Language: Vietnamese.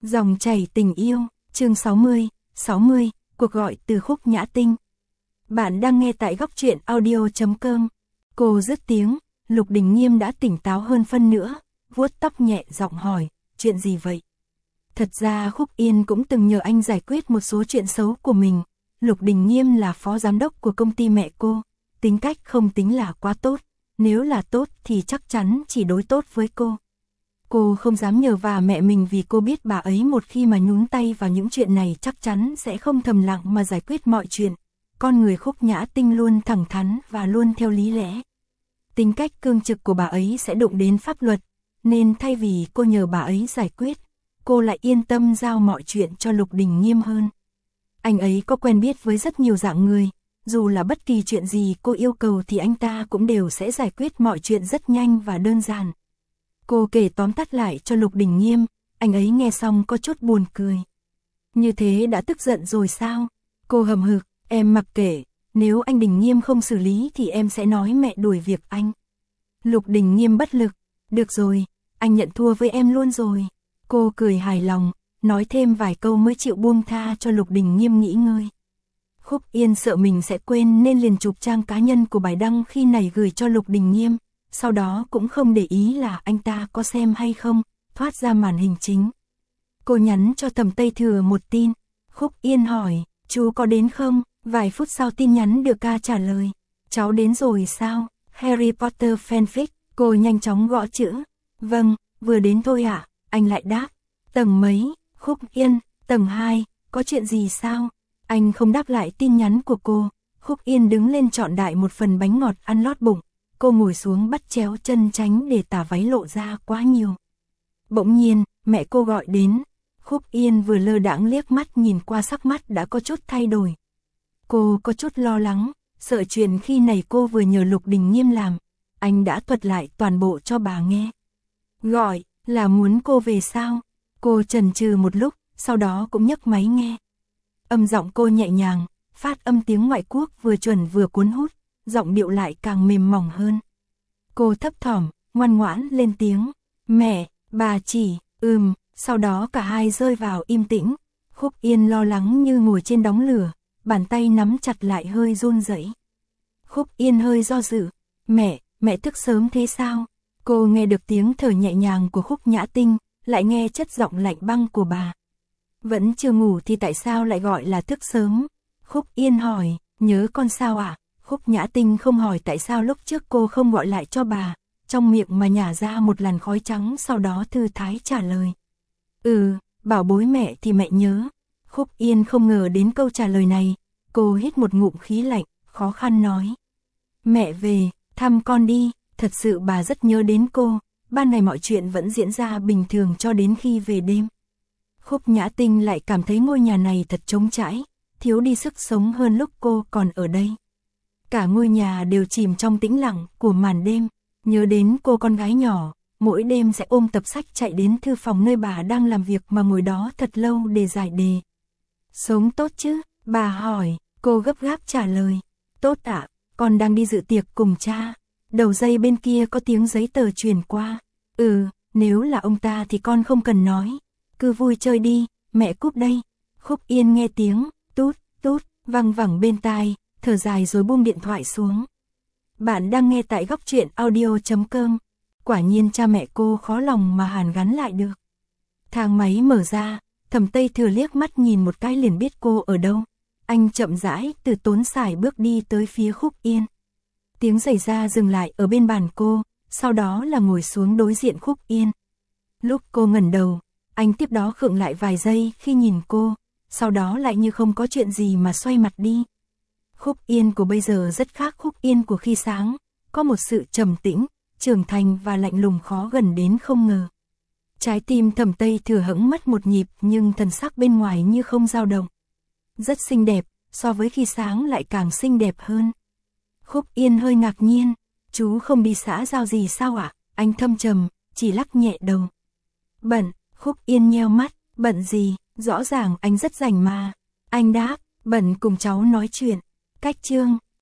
Dòng chảy tình yêu, chương 60, cuộc gọi từ Khúc Nhã Tinh. Bạn đang nghe tại góc truyện audio.com. Cô dứt tiếng, Lục Đình Nghiêm đã tỉnh táo hơn phân nữa, vuốt tóc nhẹ giọng hỏi, chuyện gì vậy? Thật ra Khúc Yên cũng từng nhờ anh giải quyết một số chuyện xấu của mình. Lục Đình Nghiêm là phó giám đốc của công ty mẹ cô, tính cách không tính là quá tốt, nếu là tốt thì chắc chắn chỉ đối tốt với cô. Cô không dám nhờ vả mẹ mình vì cô biết bà ấy một khi mà nhúng tay vào những chuyện này chắc chắn sẽ không thầm lặng mà giải quyết mọi chuyện. Con người Khúc Nhã Tinh luôn thẳng thắn và luôn theo lý lẽ. Tính cách cương trực của bà ấy sẽ đụng đến pháp luật, nên thay vì cô nhờ bà ấy giải quyết, cô lại yên tâm giao mọi chuyện cho Lục Đình Nghiêm hơn. Anh ấy có quen biết với rất nhiều dạng người, dù là bất kỳ chuyện gì cô yêu cầu thì anh ta cũng đều sẽ giải quyết mọi chuyện rất nhanh và đơn giản. Cô kể tóm tắt lại cho Lục Đình Nghiêm, anh ấy nghe xong có chút buồn cười. Như thế đã tức giận rồi sao? Cô hầm hực, em mặc kệ, nếu anh Đình Nghiêm không xử lý thì em sẽ nói mẹ đuổi việc anh. Lục Đình Nghiêm bất lực, được rồi, anh nhận thua với em luôn rồi. Cô cười hài lòng, nói thêm vài câu mới chịu buông tha cho Lục Đình Nghiêm nghỉ ngơi. Khúc Yên sợ mình sẽ quên nên liền chụp trang cá nhân của bài đăng khi này gửi cho Lục Đình Nghiêm. Sau đó cũng không để ý là anh ta có xem hay không, thoát ra màn hình chính. Cô nhắn cho Thẩm Tây Thừa một tin. Khúc Yên hỏi, chú có đến không? Vài phút sau tin nhắn được ca trả lời. Cháu đến rồi sao? Harry Potter fanfic. Cô nhanh chóng gõ chữ. Vâng, vừa đến thôi ạ. Anh lại đáp. Tầng mấy? Khúc Yên, tầng 2. Có chuyện gì sao? Anh không đáp lại tin nhắn của cô. Khúc Yên đứng lên chọn đại một phần bánh ngọt ăn lót bụng. Cô ngồi xuống bắt chéo chân tránh để tà váy lộ ra quá nhiều. Bỗng nhiên, mẹ cô gọi đến. Khúc Yên vừa lơ đãng liếc mắt nhìn qua sắc mắt đã có chút thay đổi. Cô có chút lo lắng, sợ chuyện khi này cô vừa nhờ Lục Đình Nghiêm làm. Anh đã thuật lại toàn bộ cho bà nghe. Gọi, là muốn cô về sao? Cô chần chừ một lúc, sau đó cũng nhấc máy nghe. Âm giọng cô nhẹ nhàng, phát âm tiếng ngoại quốc vừa chuẩn vừa cuốn hút. Giọng điệu lại càng mềm mỏng hơn. Cô thấp thỏm, ngoan ngoãn lên tiếng. Mẹ, bà chỉ, sau đó cả hai rơi vào im tĩnh. Khúc Yên lo lắng như ngồi trên đống lửa, bàn tay nắm chặt lại hơi run rẩy. Khúc Yên hơi do dự. Mẹ thức sớm thế sao? Cô nghe được tiếng thở nhẹ nhàng của Khúc Nhã Tinh, lại nghe chất giọng lạnh băng của bà. Vẫn chưa ngủ thì tại sao lại gọi là thức sớm? Khúc Yên hỏi, nhớ con sao ạ? Khúc Nhã Tinh không hỏi tại sao lúc trước cô không gọi lại cho bà, trong miệng mà nhả ra một làn khói trắng sau đó thư thái trả lời. Bảo bối mẹ thì mẹ nhớ. Khúc Yên không ngờ đến câu trả lời này, cô hít một ngụm khí lạnh, khó khăn nói. Mẹ về, thăm con đi, thật sự bà rất nhớ đến cô, ban ngày mọi chuyện vẫn diễn ra bình thường cho đến khi về đêm. Khúc Nhã Tinh lại cảm thấy ngôi nhà này thật trống trải, thiếu đi sức sống hơn lúc cô còn ở đây. Cả ngôi nhà đều chìm trong tĩnh lặng của màn đêm, nhớ đến cô con gái nhỏ, mỗi đêm sẽ ôm tập sách chạy đến thư phòng nơi bà đang làm việc mà ngồi đó thật lâu để giải đề. Sống tốt chứ? Bà hỏi, cô gấp gáp trả lời. Tốt ạ, con đang đi dự tiệc cùng cha. Đầu dây bên kia có tiếng giấy tờ truyền qua. Nếu là ông ta thì con không cần nói. Cứ vui chơi đi, mẹ cúp đây. Khúc Yên nghe tiếng, tút, tút, văng vẳng bên tai. Thở dài rồi buông điện thoại xuống. Bạn đang nghe tại góc truyện audio.com. Quả nhiên cha mẹ cô khó lòng mà hàn gắn lại được. Thang máy mở ra, Thẩm Tây Thừa liếc mắt nhìn một cái liền biết cô ở đâu. Anh chậm rãi từ tốn sải bước đi tới phía Khúc Yên. Tiếng giày da dừng lại ở bên bàn cô, sau đó là ngồi xuống đối diện Khúc Yên. Lúc cô ngẩng đầu, anh tiếp đó khựng lại vài giây khi nhìn cô, sau đó lại như không có chuyện gì mà xoay mặt đi. Khúc Yên của bây giờ rất khác Khúc Yên của khi sáng, có một sự trầm tĩnh, trưởng thành và lạnh lùng khó gần đến không ngờ. Trái tim Thẩm Tây Thừa hững mất một nhịp nhưng thần sắc bên ngoài như không dao động. Rất xinh đẹp, so với khi sáng lại càng xinh đẹp hơn. Khúc Yên hơi ngạc nhiên, chú không đi xã giao gì sao ạ? Anh thâm trầm, chỉ lắc nhẹ đầu. Bận, Khúc Yên nheo mắt, bận gì, rõ ràng anh rất rảnh mà. Anh đáp, bận cùng cháu nói chuyện. Cách chương,